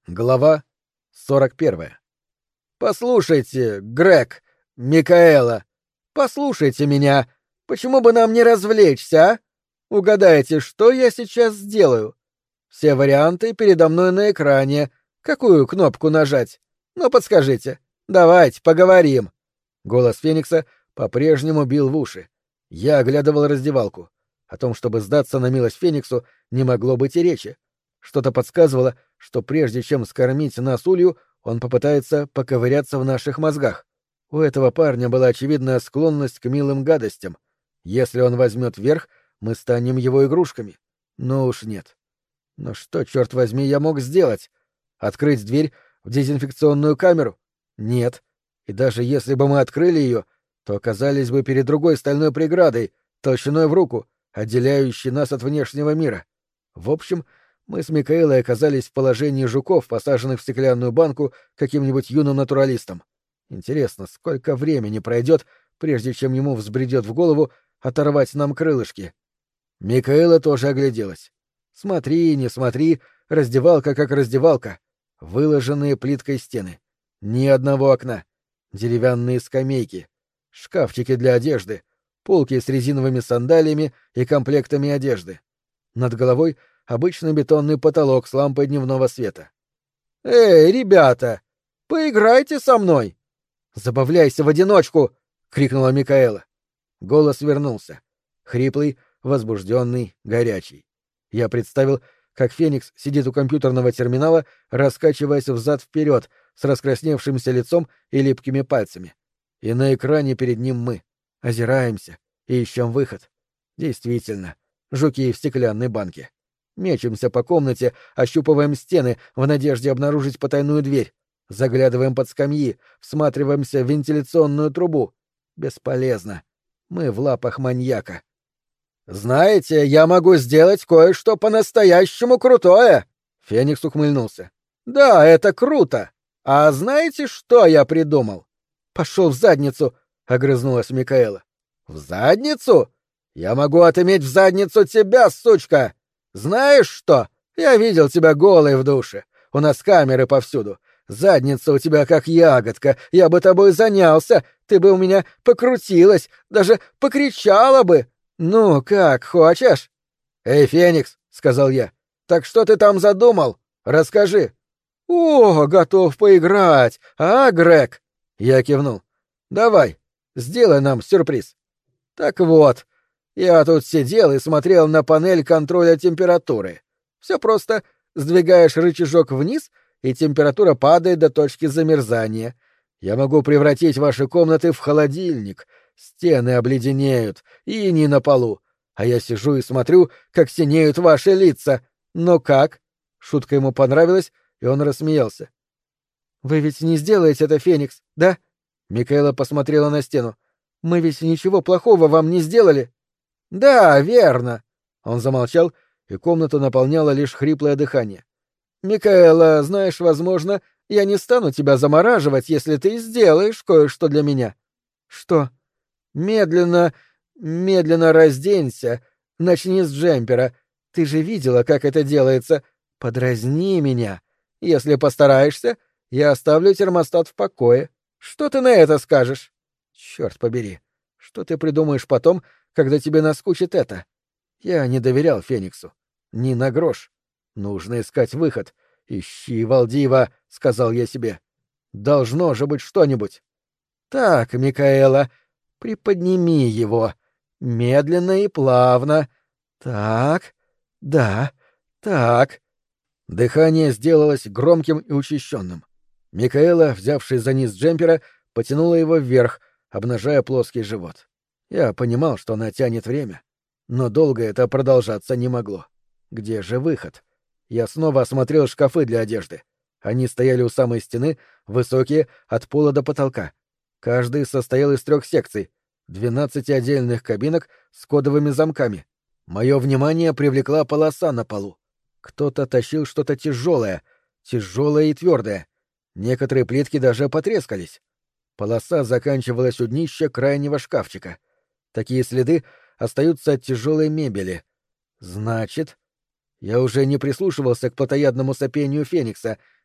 Глава 41. «Послушайте, Грег, Микаэла, послушайте меня. Почему бы нам не развлечься, а? Угадайте, что я сейчас сделаю? Все варианты передо мной на экране. Какую кнопку нажать? Ну, подскажите. Давайте, поговорим». Голос Феникса по-прежнему бил в уши. Я оглядывал раздевалку. О том, чтобы сдаться на милость Фениксу, не могло быть и речи. Что-то подсказывало, что прежде чем скормить нас улью, он попытается поковыряться в наших мозгах. У этого парня была очевидная склонность к милым гадостям. Если он возьмет верх, мы станем его игрушками. Но уж нет. Но что, черт возьми, я мог сделать? Открыть дверь в дезинфекционную камеру? Нет. И даже если бы мы открыли ее, то оказались бы перед другой стальной преградой, толщиной в руку, отделяющей нас от внешнего мира. В общем, мы с Микаэлой оказались в положении жуков, посаженных в стеклянную банку каким-нибудь юным натуралистом. Интересно, сколько времени пройдет, прежде чем ему взбредет в голову оторвать нам крылышки? Микаэла тоже огляделась. Смотри, не смотри, раздевалка как раздевалка. Выложенные плиткой стены. Ни одного окна. Деревянные скамейки. Шкафчики для одежды. Полки с резиновыми сандалиями и комплектами одежды. Над головой обычный бетонный потолок с лампой дневного света. «Эй, ребята! Поиграйте со мной!» «Забавляйся в одиночку!» — крикнула Микаэла. Голос вернулся. Хриплый, возбужденный, горячий. Я представил, как Феникс сидит у компьютерного терминала, раскачиваясь взад-вперед, с раскрасневшимся лицом и липкими пальцами. И на экране перед ним мы. Озираемся и ищем выход. Действительно, жуки в стеклянной банке. Мечемся по комнате, ощупываем стены в надежде обнаружить потайную дверь. Заглядываем под скамьи, всматриваемся в вентиляционную трубу. Бесполезно. Мы в лапах маньяка. «Знаете, я могу сделать кое-что по-настоящему крутое!» Феникс ухмыльнулся. «Да, это круто! А знаете, что я придумал?» «Пошел в задницу!» — огрызнулась Микаэла. «В задницу? Я могу отыметь в задницу тебя, сучка! Знаешь что? Я видел тебя голой в душе. У нас камеры повсюду. Задница у тебя как ягодка. Я бы тобой занялся. Ты бы у меня покрутилась, даже покричала бы. Ну, как, хочешь?» «Эй, Феникс», — сказал я, — «так что ты там задумал? Расскажи». «О, готов поиграть, а, Грег?» Я кивнул. «Давай, сделай нам сюрприз». «Так вот, я тут сидел и смотрел на панель контроля температуры. Все просто. Сдвигаешь рычажок вниз, и температура падает до точки замерзания. Я могу превратить ваши комнаты в холодильник. Стены обледенеют, иней на полу. А я сижу и смотрю, как синеют ваши лица. Ну как?» Шутка ему понравилась, и он рассмеялся. «Вы ведь не сделаете это, Феникс, да?» Микаэла посмотрела на стену. «Мы ведь ничего плохого вам не сделали?» «Да, верно!» Он замолчал, и комнату наполняло лишь хриплое дыхание. «Микаэла, знаешь, возможно, я не стану тебя замораживать, если ты сделаешь кое-что для меня». «Что?» «Медленно, медленно разденься, начни с джемпера. Ты же видела, как это делается. Подразни меня. Если постараешься, я оставлю термостат в покое. Что ты на это скажешь?» «Черт побери, что ты придумаешь потом, когда тебе наскучит это?» Я не доверял Фениксу. Ни на грош. Нужно искать выход. «Ищи, Валдива», — сказал я себе. «Должно же быть что-нибудь». «Так, Микаэла, приподними его. Медленно и плавно. Так, да, так». Дыхание сделалось громким и учащенным. Микаэла, взявшись за низ джемпера, потянула его вверх, обнажая плоский живот. Я понимал, что она тянет время. Но долго это продолжаться не могло. Где же выход? Я снова осмотрел шкафы для одежды. Они стояли у самой стены, высокие, от пола до потолка. Каждый состоял из 3 секций, 12 отдельных кабинок с кодовыми замками. Мое внимание привлекла полоса на полу. Кто-то тащил что-то тяжелое и твердое. Некоторые плитки даже потрескались. Полоса заканчивалась у днища крайнего шкафчика. Такие следы остаются от тяжелой мебели. Значит... Я уже не прислушивался к плотоядному сопению Феникса,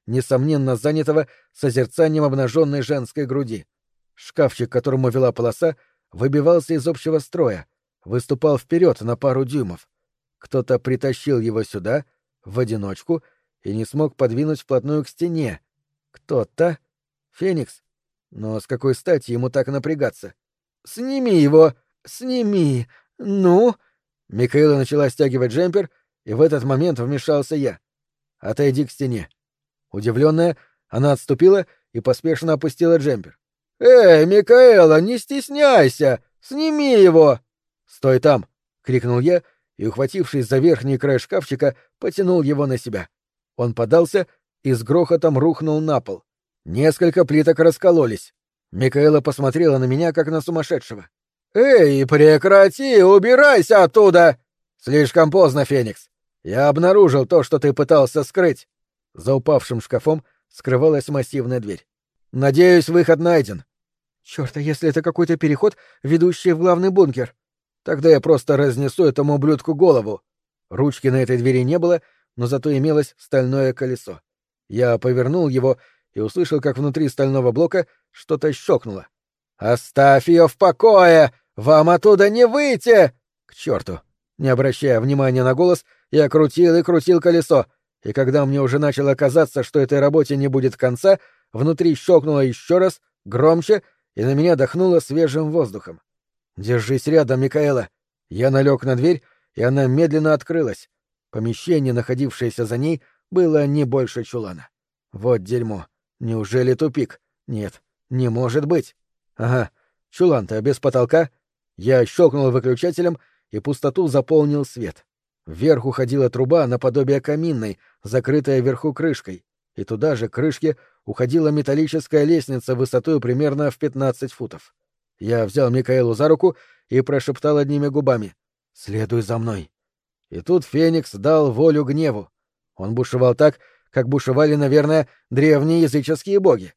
несомненно занятого созерцанием обнаженной женской груди. Шкафчик, к которому вела полоса, выбивался из общего строя, выступал вперед на пару дюймов. Кто-то притащил его сюда, в одиночку, и не смог подвинуть вплотную к стене. Кто-то? Феникс? Но с какой стати ему так напрягаться? «Сними его! Сними! Ну!» Микаэла начала стягивать джемпер, и в этот момент вмешался я. «Отойди к стене». Удивленная, она отступила и поспешно опустила джемпер. «Эй, Микаэла, не стесняйся! Сними его!» «Стой там!» — крикнул я и, ухватившись за верхний край шкафчика, потянул его на себя. Он подался и с грохотом рухнул на пол. Несколько плиток раскололись. Микаэла посмотрела на меня, как на сумасшедшего. «Эй, прекрати! Убирайся оттуда!» «Слишком поздно, Феникс. Я обнаружил то, что ты пытался скрыть». За упавшим шкафом скрывалась массивная дверь. «Надеюсь, выход найден». «Чёрт, а если это какой-то переход, ведущий в главный бункер?» «Тогда я просто разнесу этому ублюдку голову». Ручки на этой двери не было, но зато имелось стальное колесо. Я повернул его и услышал, как внутри стального блока что-то щелкнуло. «Оставь ее в покое! Вам оттуда не выйти!» К черту! Не обращая внимания на голос, я крутил и крутил колесо, и когда мне уже начало казаться, что этой работе не будет конца, внутри щелкнуло еще раз, громче, и на меня дохнуло свежим воздухом. «Держись рядом, Микаэла!» Я налег на дверь, и она медленно открылась. Помещение, находившееся за ней, было не больше чулана. Вот дерьмо. Неужели тупик? Нет, не может быть. Ага, чулан-то без потолка. Я щелкнул выключателем, и пустоту заполнил свет. Вверх уходила труба наподобие каминной, закрытая вверху крышкой, и туда же к крышке уходила металлическая лестница высотой примерно в 15 футов. Я взял Микаэлу за руку и прошептал одними губами: «Следуй за мной». И тут Феникс дал волю гневу. Он бушевал так, как бушевали, наверное, древние языческие боги.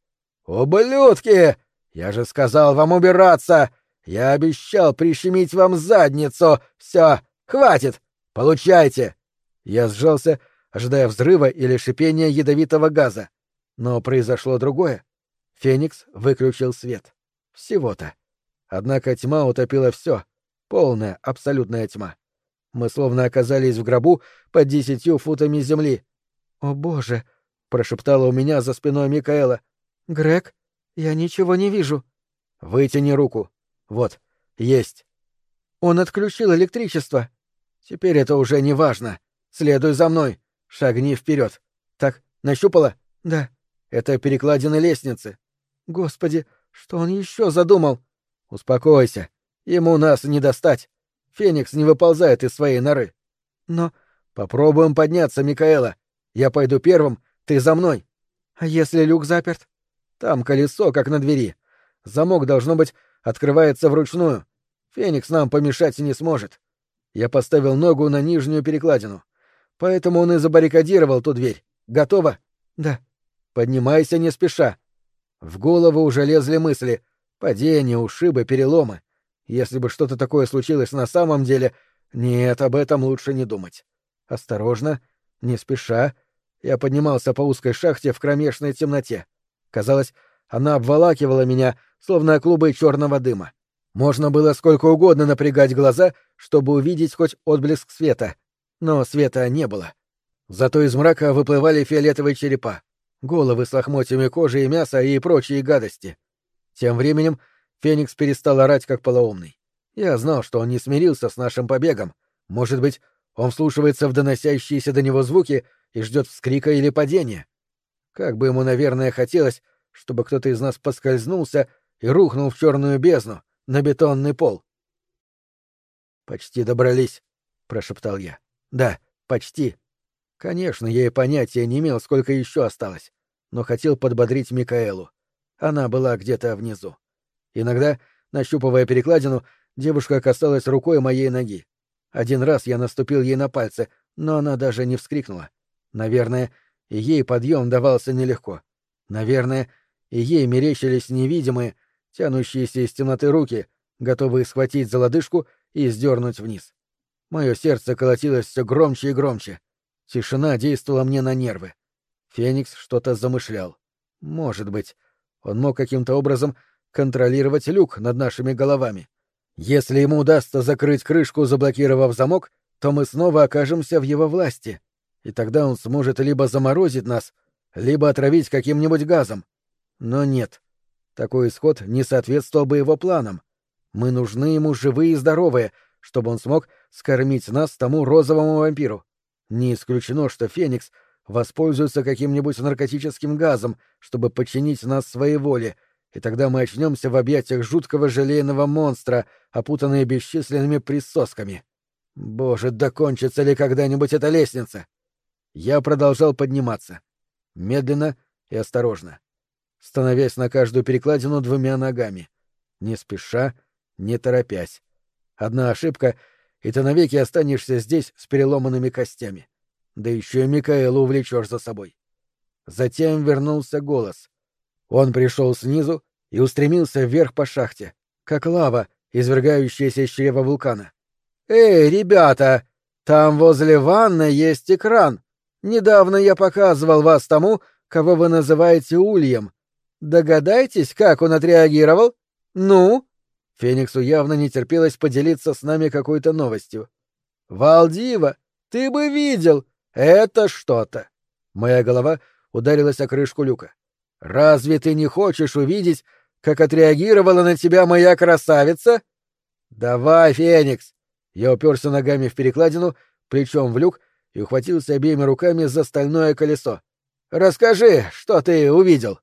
«Ублюдки! Я же сказал вам убираться! Я обещал прищемить вам задницу! Все, хватит! Получайте!» Я сжался, ожидая взрыва или шипения ядовитого газа. Но произошло другое. Феникс выключил свет. Всего-то. Однако тьма утопила все. Полная, абсолютная тьма. Мы словно оказались в гробу под 10 футами земли. «О, Боже!» — прошептала у меня за спиной Микаэла. «Грег, я ничего не вижу». «Вытяни руку. Вот, есть». «Он отключил электричество». «Теперь это уже не важно. Следуй за мной. Шагни вперед. Так, нащупала?» «Да». «Это перекладины лестницы». «Господи, что он еще задумал?» «Успокойся. Ему нас не достать. Феникс не выползает из своей норы». «Но...» «Попробуем подняться, Микаэла. Я пойду первым, ты за мной». «А если люк заперт?» «Там колесо, как на двери. Замок, должно быть, открывается вручную. Феникс нам помешать не сможет». Я поставил ногу на нижнюю перекладину. Поэтому он и забаррикадировал ту дверь. Готово? «Да». «Поднимайся не спеша». В голову уже лезли мысли. Падения, ушибы, переломы. Если бы что-то такое случилось на самом деле... Нет, об этом лучше не думать. Осторожно, не спеша. Я поднимался по узкой шахте в кромешной темноте. Казалось, она обволакивала меня, словно клубы черного дыма. Можно было сколько угодно напрягать глаза, чтобы увидеть хоть отблеск света. Но света не было. Зато из мрака выплывали фиолетовые черепа, головы с лохмотьями кожи и мяса и прочие гадости. Тем временем Феникс перестал орать, как полоумный. Я знал, что он не смирился с нашим побегом. Может быть, он вслушивается в доносящиеся до него звуки и ждет вскрика или падения. Как бы ему, наверное, хотелось, чтобы кто-то из нас поскользнулся и рухнул в черную бездну, на бетонный пол. «Почти добрались», — прошептал я. «Да, почти». Конечно, я и понятия не имел, сколько еще осталось, но хотел подбодрить Микаэлу. Она была где-то внизу. Иногда, нащупывая перекладину, девушка касалась рукой моей ноги. Один раз я наступил ей на пальцы, но она даже не вскрикнула. Наверное, и ей подъем давался нелегко. Наверное, и ей мерещились невидимые, тянущиеся из темноты руки, готовые схватить за лодыжку и сдернуть вниз. Мое сердце колотилось все громче и громче. Тишина действовала мне на нервы. Феникс что-то замышлял. Может быть, он мог каким-то образом контролировать люк над нашими головами. Если ему удастся закрыть крышку, заблокировав замок, то мы снова окажемся в его власти, и тогда он сможет либо заморозить нас, либо отравить каким-нибудь газом. Но нет, такой исход не соответствовал бы его планам. Мы нужны ему живые и здоровые, чтобы он смог скормить нас тому розовому вампиру. Не исключено, что Феникс воспользуется каким-нибудь наркотическим газом, чтобы подчинить нас своей воле, и тогда мы очнемся в объятиях жуткого желейного монстра, опутанные бесчисленными присосками. Боже, докончится ли когда-нибудь эта лестница? Я продолжал подниматься. Медленно и осторожно. Становясь на каждую перекладину двумя ногами. Не спеша, не торопясь. Одна ошибка, и ты навеки останешься здесь с переломанными костями. Да еще и Микаэлу увлечешь за собой. Затем вернулся голос. Он пришел снизу и устремился вверх по шахте, как лава, извергающаяся из чрева вулкана. «Эй, ребята! Там возле ванны есть экран. Недавно я показывал вас тому, кого вы называете Ульем. Догадайтесь, как он отреагировал? Ну?» Фениксу явно не терпелось поделиться с нами какой-то новостью. «Валдива, ты бы видел! Это что-то!» Моя голова ударилась о крышку люка. «Разве ты не хочешь увидеть, как отреагировала на тебя моя красавица?» «Давай, Феникс!» Я уперся ногами в перекладину, плечом в люк и ухватился обеими руками за стальное колесо. «Расскажи, что ты увидел?»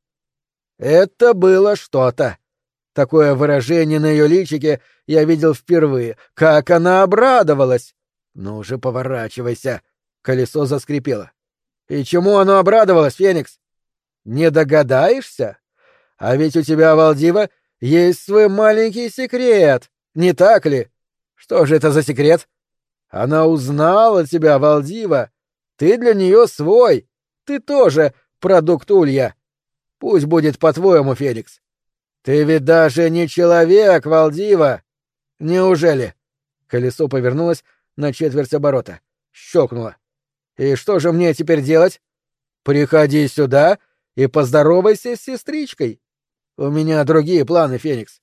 Это было что-то. Такое выражение на ее личике я видел впервые. Как она обрадовалась! Ну же, поворачивайся. Колесо заскрипело. И чему оно обрадовалось, Феникс? Не догадаешься? А ведь у тебя, Валдива, есть свой маленький секрет, не так ли? Что же это за секрет? Она узнала тебя, Валдива. Ты для нее свой. Ты тоже продукт Улья. Пусть будет по-твоему, Феникс. Ты ведь даже не человек, Валдива. Неужели? Колесо повернулось на четверть оборота. Щелкнуло. И что же мне теперь делать? Приходи сюда и поздоровайся с сестричкой. У меня другие планы, Феникс.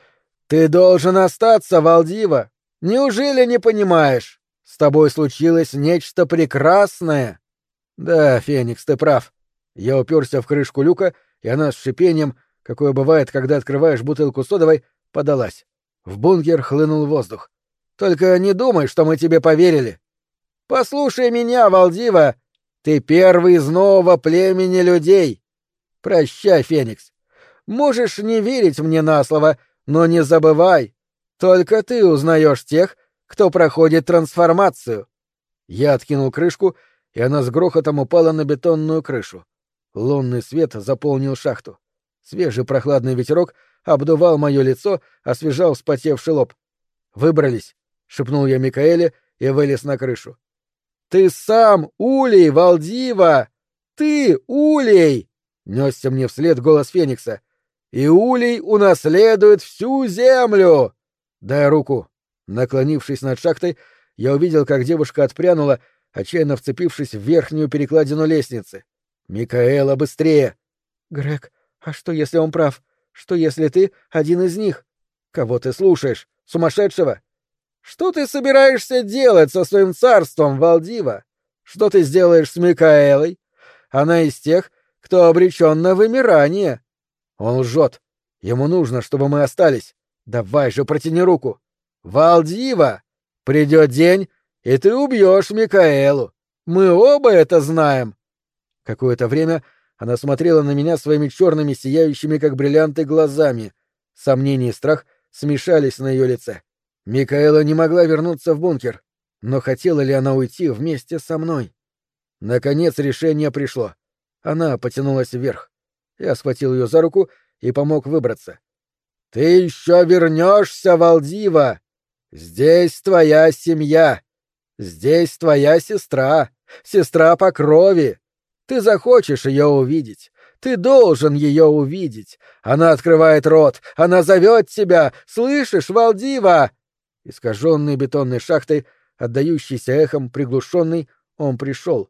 Ты должен остаться, Валдива. Неужели не понимаешь? С тобой случилось нечто прекрасное. Да, Феникс, ты прав. Я уперся в крышку люка, и она с шипением, какое бывает, когда открываешь бутылку содовой, подалась. В бункер хлынул воздух. Только не думай, что мы тебе поверили. Послушай меня, Валдива. Ты первый из нового племени людей. Прощай, Феникс. Можешь не верить мне на слово, но не забывай. Только ты узнаешь тех, кто проходит трансформацию. Я откинул крышку, и она с грохотом упала на бетонную крышу. Лунный свет заполнил шахту. Свежий прохладный ветерок обдувал мое лицо, освежал вспотевший лоб. «Выбрались», — шепнул я Микаэле и вылез на крышу. «Ты сам, Улей, Валдива! Ты, Улей!» — несся мне вслед голос Феникса. «И Улей унаследует всю землю!» «Дай руку!» Наклонившись над шахтой, я увидел, как девушка отпрянула, отчаянно вцепившись в верхнюю перекладину лестницы. «Микаэла, быстрее!» «Грег, а что, если он прав? Что, если ты один из них? Кого ты слушаешь? Сумасшедшего? Что ты собираешься делать со своим царством, Валдива? Что ты сделаешь с Микаэлой? Она из тех, кто обречен на вымирание». Он лжет. Ему нужно, чтобы мы остались. Давай же, протяни руку. Валдива! Придет день, и ты убьешь Микаэлу. Мы оба это знаем. Какое-то время она смотрела на меня своими черными, сияющими, как бриллианты, глазами. Сомнение и страх смешались на ее лице. Микаэла не могла вернуться в бункер. Но хотела ли она уйти вместе со мной? Наконец решение пришло. Она потянулась вверх. Я схватил ее за руку и помог выбраться. «Ты еще вернешься, Валдива! Здесь твоя семья! Здесь твоя сестра! Сестра по крови! Ты захочешь ее увидеть! Ты должен ее увидеть! Она открывает рот! Она зовет тебя! Слышишь, Валдива?» Искаженный бетонной шахтой, отдающийся эхом, приглушенный, он пришел.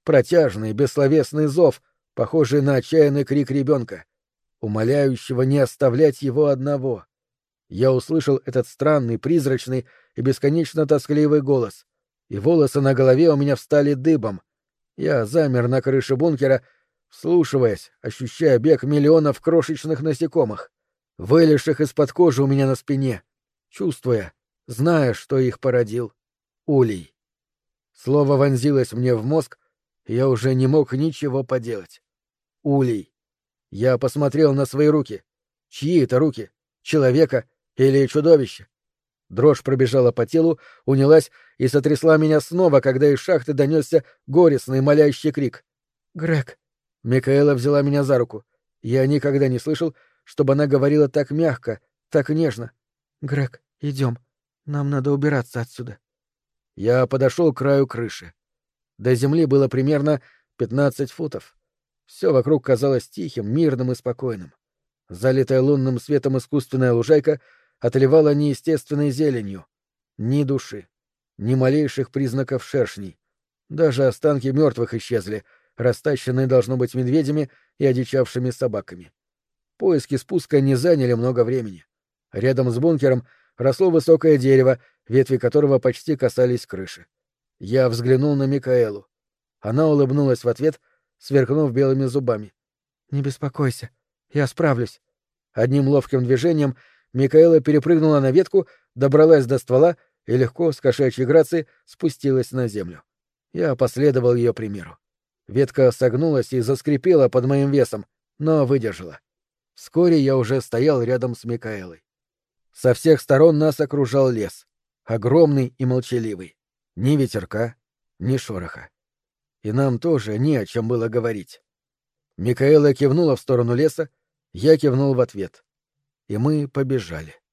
Протяжный, бессловесный зов, похожий на отчаянный крик ребенка, умоляющего не оставлять его одного. Я услышал этот странный, призрачный и бесконечно тоскливый голос, и волосы на голове у меня встали дыбом. Я замер на крыше бункера, вслушиваясь, ощущая бег миллионов крошечных насекомых, вылезших из-под кожи у меня на спине, чувствуя, зная, что их породил улей. Слово вонзилось мне в мозг, и я уже не мог ничего поделать. Улей. Я посмотрел на свои руки. Чьи это руки? Человека или чудовища? Дрожь пробежала по телу, унялась и сотрясла меня снова, когда из шахты донесся горестный молящий крик. «Грег!» Микаэла взяла меня за руку. Я никогда не слышал, чтобы она говорила так мягко, так нежно. «Грег, идем. Нам надо убираться отсюда». Я подошел к краю крыши. До земли было примерно 15 футов. Все вокруг казалось тихим, мирным и спокойным. Залитая лунным светом искусственная лужайка отливала неестественной зеленью. Ни души, ни малейших признаков шершней. Даже останки мертвых исчезли, растащенные, должно быть, медведями и одичавшими собаками. Поиски спуска не заняли много времени. Рядом с бункером росло высокое дерево, ветви которого почти касались крыши. Я взглянул на Микаэлу. Она улыбнулась в ответ, сверкнув белыми зубами. «Не беспокойся, я справлюсь». Одним ловким движением Микаэла перепрыгнула на ветку, добралась до ствола и легко, с кошачьей грацией, спустилась на землю. Я последовал ее примеру. Ветка согнулась и заскрипела под моим весом, но выдержала. Вскоре я уже стоял рядом с Микаэлой. Со всех сторон нас окружал лес, огромный и молчаливый. Ни ветерка, ни шороха. И нам тоже не о чем было говорить. Микаэла кивнула в сторону леса, я кивнул в ответ. И мы побежали.